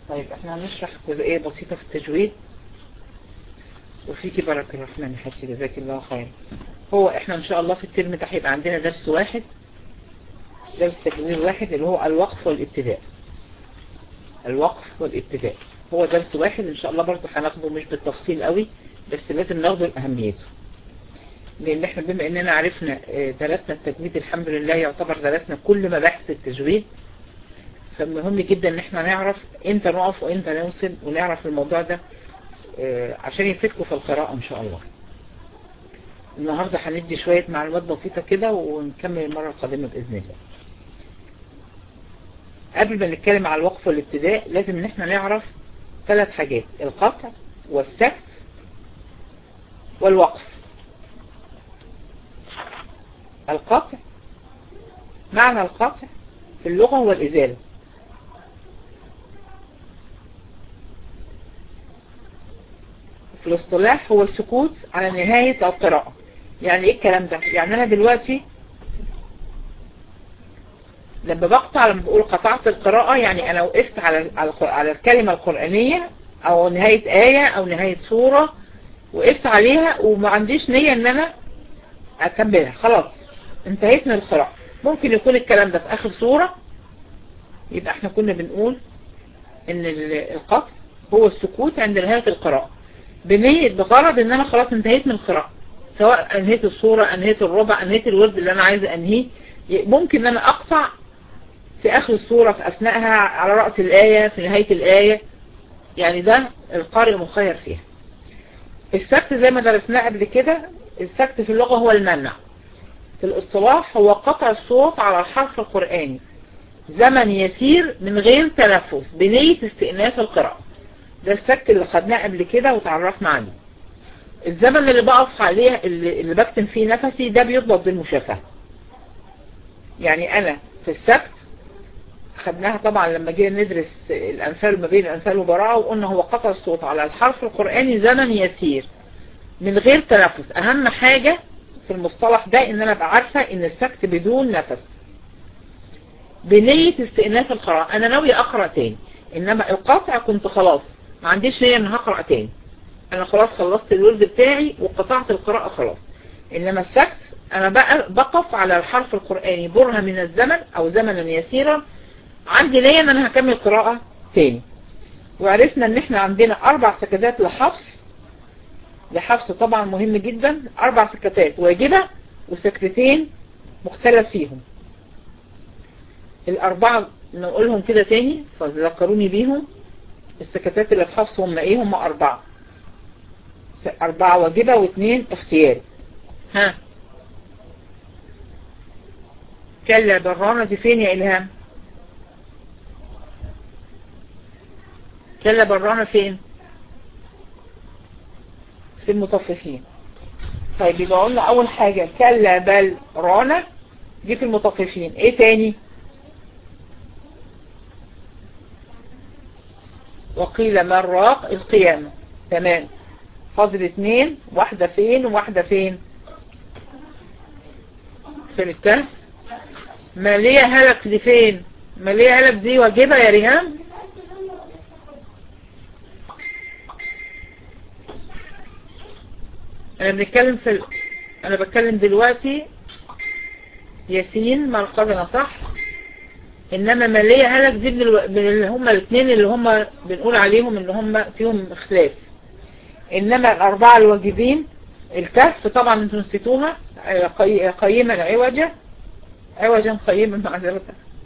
طيب احنا هنشرح جزئية بسيطة في التجويد، وفيكي بركة الرحمن يا حبيبتي، جزاك الله خير. هو احنا ان شاء الله في الترم ده هيبقى عندنا درس واحد، درس تجويد واحد، اللي هو الوقف والابتداء. الوقف والابتداء هو درس واحد ان شاء الله، برضه هناخده مش بالتفصيل قوي، بس لازم ناخده لأهميته، لان احنا بما اننا عرفنا درسنا التجويد الحمد لله، يعتبر درسنا كل مباحث التجويد، فمهم جدا ان احنا نعرف امتى نقف وامتى نوصل، ونعرف الموضوع ده عشان يفيدكم في القراءة ان شاء الله. النهاردة هندي شوية معلومات بسيطة كده، ونكمل المرة القادمة بإذن الله. قبل ما نتكلم على الوقف والابتداء لازم ان احنا نعرف 3 حاجات: القطع والسكت والوقف. القطع، معنى القطع في اللغة هو الإزالة. في الاصطلاح هو السكوت على نهاية القراءة. يعني ايه الكلام ده؟ يعني انا دلوقتي لما بقطع، لما بقول قطعت القراءة، يعني انا وقفت على الكلمة القرآنية، او نهاية آية او نهاية سورة، وقفت عليها وما عنديش نية ان انا اكملها، خلاص انتهيت من القراءة. ممكن يكون الكلام ده في اخر سورة، يبقى احنا كنا بنقول ان القطع هو السكوت عند نهاية القراءة، بغرض ان انا خلاص انتهيت من القراءة، سواء انهيت السورة، انهيت الربع، انهيت الورد اللي انا عايز انهيه. ممكن ان انا اقطع في اخر السورة، في اثناءها، على رأس الآية، في نهاية الآية، يعني ده القارئ مخير فيها. السكت زي ما درسناه قبل كده، السكت في اللغة هو المنع. في الاصطلاح هو قطع الصوت على الحرف القرآني زمن يسير من غير تنفس بنية استئناف القراءة. ده السكت اللي خدناه قبل كده وتعرفنا عليه. الزمن اللي بقف عليه، اللي بكتم فيه نفسي، ده بيضبط بالمشافهة. يعني انا في السكت خدناها طبعا لما جينا ندرس الأنفال، ما بين الأنفال وبراءة، وقلنا هو قطع الصوت على الحرف القرآني زمن يسير من غير تنفس. أهم حاجة في المصطلح ده ان انا ابقى عارفة ان السكت بدون نفس بنية استئناف القراءة. انا ناوية اقرأ تاني، انما القطع كنت خلاص ما عنديش نية ان هقرأ تاني، انا خلاص خلصت الورد بتاعي وقطعت القراءة خلاص. انما السكت انا بقى بقف على الحرف القرآني برهة من الزمن او زمنا يسيرا، عندي نية ان انا هكمل قراءة تاني. وعرفنا ان احنا عندنا 4 سكتات لحفص طبعا مهم جدا، 4 سكتات واجبة وسكتتين مختلف فيهم. ال4 نقولهم كده تاني فذكروني بيهم. السكتات اللي في حفص هم ايه؟ هم 4 واجبة و2 اختياري. ها، كلا برانة دي فين يا إلهام؟ كلا برانة فين؟ في المطففين. طيب يبقى قلنا اول حاجة كلا بل رانة دي في المطففين. ايه تاني؟ وقيل من راق القيامة. تمام، فاضل 2، واحدة فين وواحدة فين؟ في الكهف. مالية هلك دي فين؟ مالية هلك دي واجبة يا ريهام؟ انا بتكلم دلوقتي ياسين مرقدنا صح، انما مالية هلك دي من اللي هم الاثنين اللي هم بنقول عليهم ان هم فيهم اختلاف. انما ال4 الواجبين الكهف طبعا انتوا نسيتوها، قيما عوجا قيما معذرة،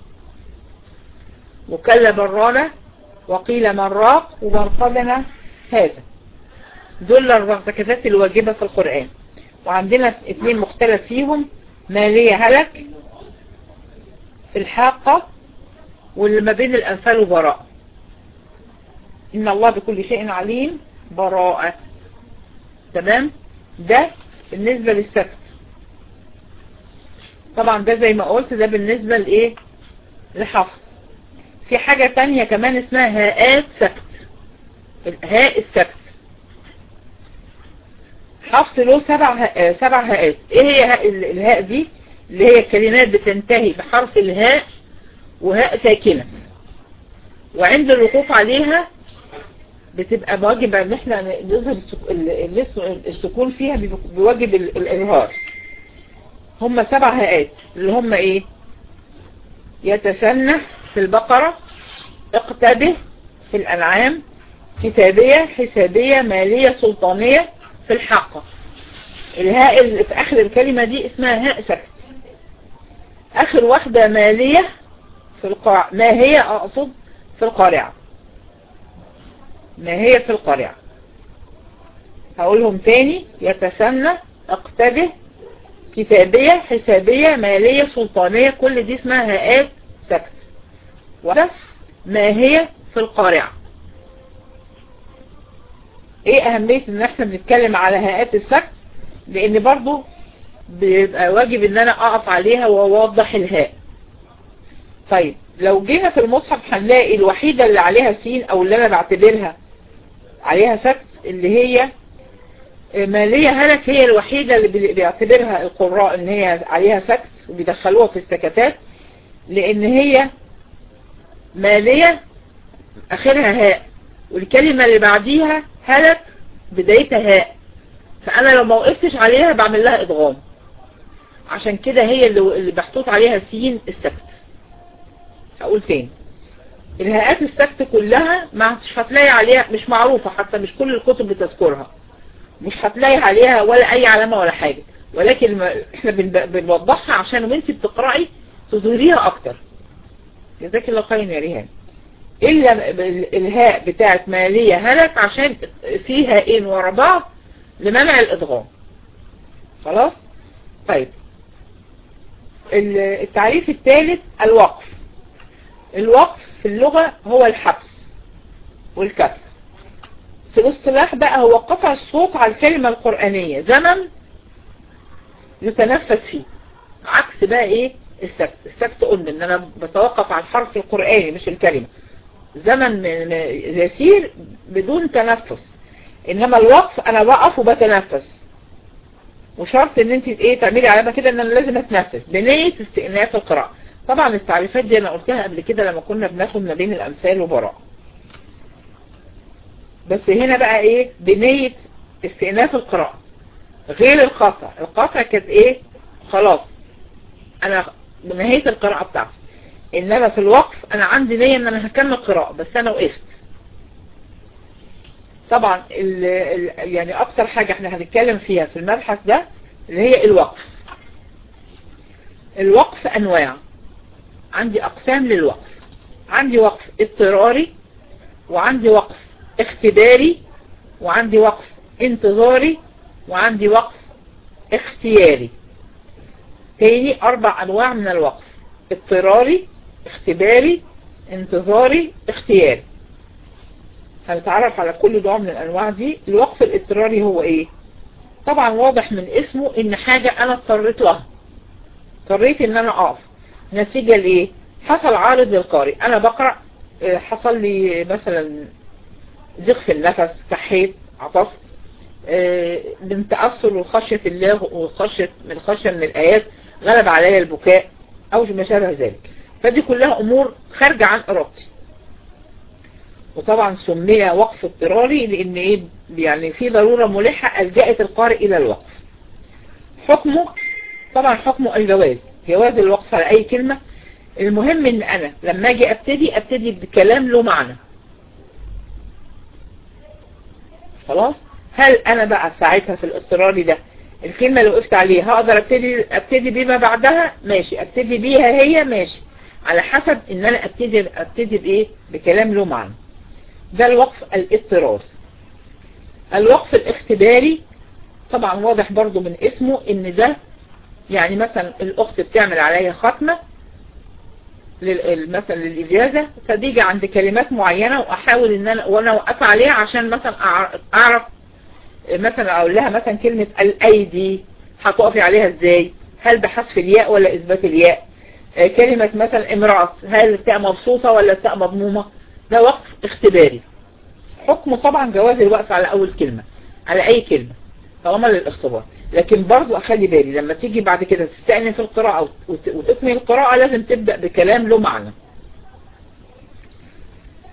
وكلا برانة، وقيل من راق، ومرقدنا هذا. دول ال4 سكتات الواجبة في القرآن. وعندنا 2 مختلف فيهم، مالية هلك في الحاقة، واللي ما بين الأنفال وبراءة. إن الله بكل شيء عليم، براءة. تمام، ده بالنسبة للسكت. طبعا ده زي ما قلت ده بالنسبة لإيه؟ لحفص. في حاجة تانية كمان اسمها هاءات سكت، هاء السكت. حفص له 7 هاءات. ايه هي الهاء دي؟ اللي هي كلمات بتنتهي بحرف الهاء وهاء ساكنة. وعند الوقوف عليها بتبقى واجب ان احنا نظهر السكون فيها بواجب الإظهار. هم 7 هاءات اللي هم ايه؟ يتسنى في البقرة، اقتده في الأنعام، كتابية، حسابية، مالية، سلطانية في الحاقة. الهاء اللي في آخر الكلمة دي اسمها هاء سكت. آخر واحدة مالية في القارعة، ما هي أقصد في القارعة، ما هي في القارعة. هقولهم تاني: يتسنى، اقتده، كتابية، حسابية، مالية، سلطانية، كل دي اسمها هاءات سكت. وده ما هي في القارعة. ايه اهمية ان احنا بنتكلم على هاءات السكت؟ لان برضو بيبقى واجب ان انا اقف عليها واوضح الهاء. طيب لو جينا في المصحف هنلاقي الوحيدة اللي عليها سين او اللي انا بعتبرها عليها سكت اللي هي مالية هلك، هي الوحيدة اللي بيعتبرها القراء ان هي عليها سكت وبيدخلوها في السكتات، لان هي مالية اخرها هاء والكلمة اللي بعديها هلك بدايتها هاء، فانا لو ما وقفتش عليها بعمل لها ادغام. عشان كده هي اللي محطوط عليها سين السكت. هقول تاني: الهاءات السكت كلها مش هتلاقي عليها، مش معروفة حتى، مش كل الكتب بتذكرها، مش هتلاقي عليها ولا اي علامة ولا حاجة، ولكن احنا بنوضحها عشان وانت بتقرأي تظهريها اكتر. جزاك الله خير يا ريهان. الا الهاء بتاعت مالية هلك عشان في هاءين ورا بعض لمنع الادغام. خلاص؟ طيب التعريف الثالث: الوقف. الوقف في اللغة هو الحبس والكف. في الاصطلاح بقى هو قطع الصوت على الكلمة القرآنية زمن يتنفس فيه، عكس بقى ايه السكت. السكت قلنا ان انا بتوقف على الحرف القرآني مش الكلمة، زمن يسير بدون تنفس. انما الوقف انا بقف وبتنفس، وشرط ان انت ايه تعملي علامة كده ان انا لازم اتنفس بنية استئناف القراءة. طبعا التعريفات دي انا قلتها قبل كده لما كنا بناخد ما بين الامثال وبراء، بس هنا بقى ايه بنية استئناف القراءة غير القطع. القطع كانت ايه خلاص انا بنهاية القراءة بتاعتي، انما في الوقف انا عندي نية ان انا هكمل قراءة بس انا وقفت. طبعا يعني اكتر حاجة احنا هنتكلم فيها في المبحث ده اللي هي الوقف. الوقف انواع، عندي اقسام للوقف. عندي وقف اضطراري، وعندي وقف اختباري، وعندي وقف انتظاري، وعندي وقف اختياري. تاني 4 انواع من الوقف: اضطراري، اختباري، انتظاري، اختياري. هنتعرف على كل نوع من الانواع دي. الوقف الاضطراري هو ايه؟ طبعا واضح من اسمه ان حاجة انا اضطريت لها، اضطريت ان انا اقف نتيجة لايه؟ حصل عارض للقارئ، انا بقرأ حصل لي مثلا ضيق في النفس، كحيت، عطست، من تأثر وخشية الله وخشية من الآيات غلب علي البكاء أو ما شابه ذلك. فدي كلها أمور خارجة عن إرادتي، وطبعا سمي وقف اضطراري لأن إيه يعني في ضرورة ملحة ألجأت القارئ إلى الوقف. حكمه طبعا حكمه الجواز، جواز الوقف على أي كلمة. المهم إن أنا لما أجي أبتدي بكلام له معنى. خلاص؟ هل انا بقى ساعتها في الاضطراري ده الكلمة اللي وقفت عليها هقدر ابتدي بما بعدها؟ ماشي. ابتدي بيها هي؟ ماشي، على حسب ان انا ابتدي بايه؟ بكلام له معنى. ده الوقف الاضطراري. الوقف الاختباري طبعا واضح برضو من اسمه ان ده يعني مثلا الاخت بتعمل عليها ختمة مثلا للإجازة، فبيجي عند كلمات معينة واحاول ان وانا اوقف عليها عشان مثلا اعرف مثلا اقول لها مثلا كلمة الايدي هتقفي عليها ازاي؟ هل بحذف الياء ولا اثبات الياء؟ كلمة مثلا امرأة هل التاء مبسوطة ولا التاء مضمومة؟ ده وقف اختباري. حكمه طبعا جواز الوقف على اول كلمة على اي كلمة طالما للاختبار، لكن برضو اخلي بالي لما تيجي بعد كده تستأنف القراءة وتكمل القراءة لازم تبدأ بكلام له معنى.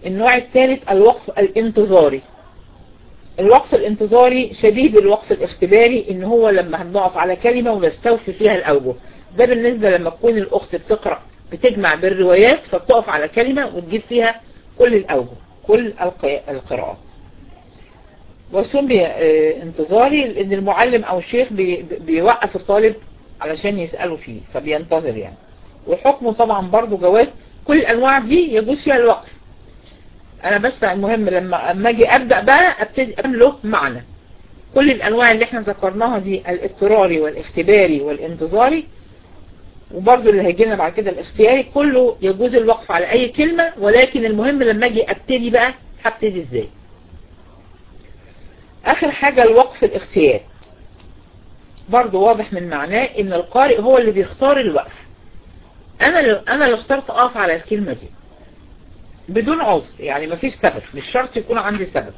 النوع الثالث الوقف الانتظاري. الوقف الانتظاري شبيه بالوقف الاختباري، ان هو لما هنقف على كلمة ونستوفي فيها الاوجه. ده بالنسبة لما تكون الاخت بتقرأ بتجمع بالروايات، فبتقف على كلمة وتجيب فيها كل الاوجه، كل القراءات. وسمي انتظاري لان المعلم او الشيخ بيوقف الطالب علشان يسأله فيه، فبينتظر يعني. وحكمه طبعا برضو جواز، كل الانواع دي يجوز فيها الوقف. انا بس المهم لما اجي ابدأ بقى ابتدي له معنى. كل الانواع اللي احنا ذكرناها دي، الاضطراري والاختباري والانتظاري، وبرضو اللي هيجي لنا بعد كده الاختياري، كله يجوز الوقف على اي كلمة. ولكن المهم لما اجي ابتدي بقى هبتدي ازاي. اخر حاجة الوقف الاختياري، برضو واضح من معناه ان القارئ هو اللي بيختار الوقف. انا اللي اخترت اقف على الكلمة دي بدون عذر، يعني مفيش سبب، مش شرط يكون عندي سبب.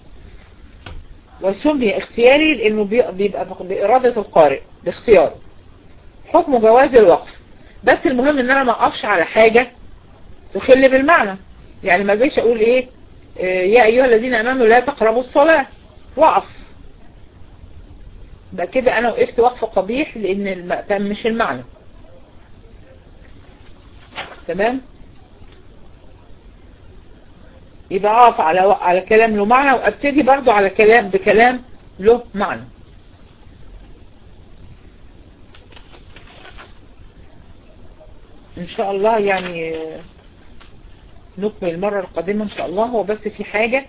وسمي اختياري لانه بيبقى بإرادة القارئ باختياره. حكم جواز الوقف، بس المهم ان انا ما اقفش على حاجة تخل بالمعنى. يعني ما جيش اقول ايه يا ايها الذين امنوا لا تقربوا الصلاة وقف، بقى كده انا وقفت وقف قبيح لان مش المعنى. تمام، يبقى اقف على كلام له معنى، وابتدي برضو على بكلام له معنى. ان شاء الله يعني نكمل المرة القادمة ان شاء الله. هو بس في حاجة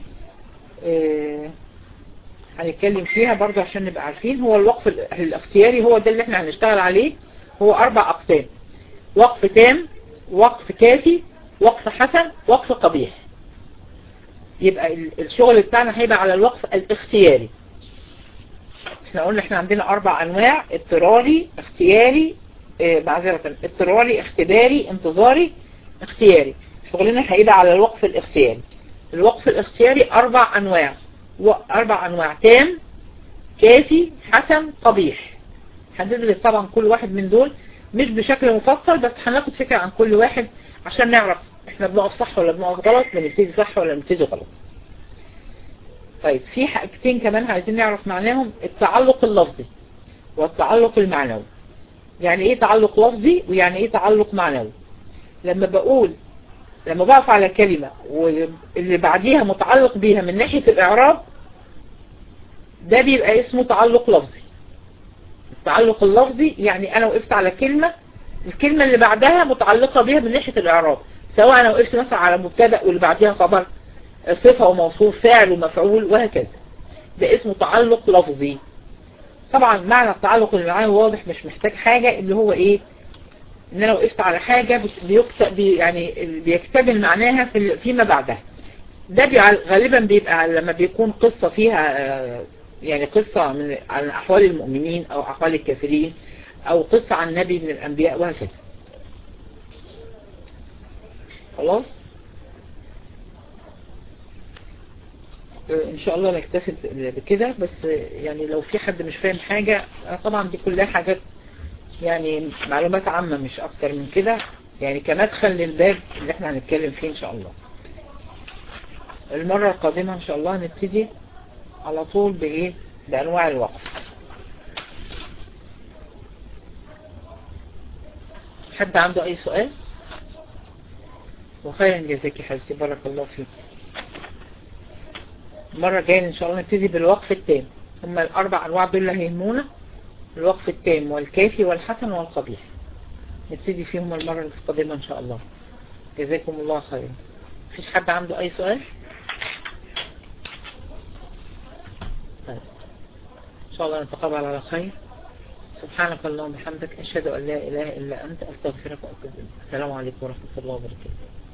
هنتكلم فيها برضو عشان نبقى عارفين. هو الوقف الاختياري هو ده اللي احنا هنشتغل عليه. هو 4 اقسام: وقف تام، وقف كافي، وقف حسن، وقف قبيح. يبقى الشغل بتاعنا هيبقى على الوقف الاختياري. احنا قلنا احنا عندنا 4 انواع: اضطراري، اختياري، معذرة، اضطراري، اختباري، انتظاري، اختياري. شغلنا هيبقى على الوقف الاختياري. الوقف الاختياري 4 انواع، 4 انواع: تام، كافي، حسن، قبيح. هندرس طبعا كل واحد من دول مش بشكل مفصل، بس هناخد فكرة عن كل واحد عشان نعرف احنا بنقف صح ولا بنقف غلط، بنبتدي صح ولا بنبتدي غلط. طيب في حاجتين كمان عايزين نعرف معناهم: التعلق اللفظي والتعلق المعنوي. يعني ايه تعلق لفظي ويعني ايه تعلق معنوي؟ لما بقف على كلمة واللي بعديها متعلق بيها من ناحية الإعراب، ده بيبقى اسمه تعلق لفظي. التعلق اللفظي يعني أنا وقفت على كلمة، الكلمة اللي بعدها متعلقة بيها من ناحية الإعراب، سواء أنا وقفت مثلا على مبتدأ واللي بعديها خبر، صفة وموصوف، فاعل ومفعول، وهكذا. ده اسمه تعلق لفظي. طبعا معنى التعلق المعنوي واضح، مش محتاج حاجة، اللي هو ايه؟ ان انا وقفت على حاجة يعني بيكتمل معناها فيما بعدها. ده غالبا بيبقى لما بيكون قصة فيها يعني قصة عن احوال المؤمنين او احوال الكافرين، او قصة عن نبي من الانبياء، وهكذا. خلاص، ان شاء الله نكتفي بكده. بس يعني لو في حد مش فاهم حاجة، طبعا دي كلها حاجات يعني معلومات عامة مش اكتر من كده، يعني كمدخل للباب اللي احنا هنتكلم فيه ان شاء الله. المرة القادمة ان شاء الله هنبتدي على طول بانواع الوقف. حد عنده اي سؤال؟ وخيرا جزاك حبيبتي، بارك الله فيك. المرة الجاية ان شاء الله نبتدي بالوقف التام. هما ال4 انواع دول اللي هيهمونا: الوقف التام والكافي والحسن والقبيح. نبتدي فيهم المرة القادمة ان شاء الله. جزاكم الله خيرا. مفيش حد عنده اي سؤال؟ طيب ان شاء الله نتقابل على خير. سبحانك اللهم وبحمدك، اشهد ان لا اله الا انت، استغفرك واتوب اليك. السلام عليكم ورحمة الله وبركاته.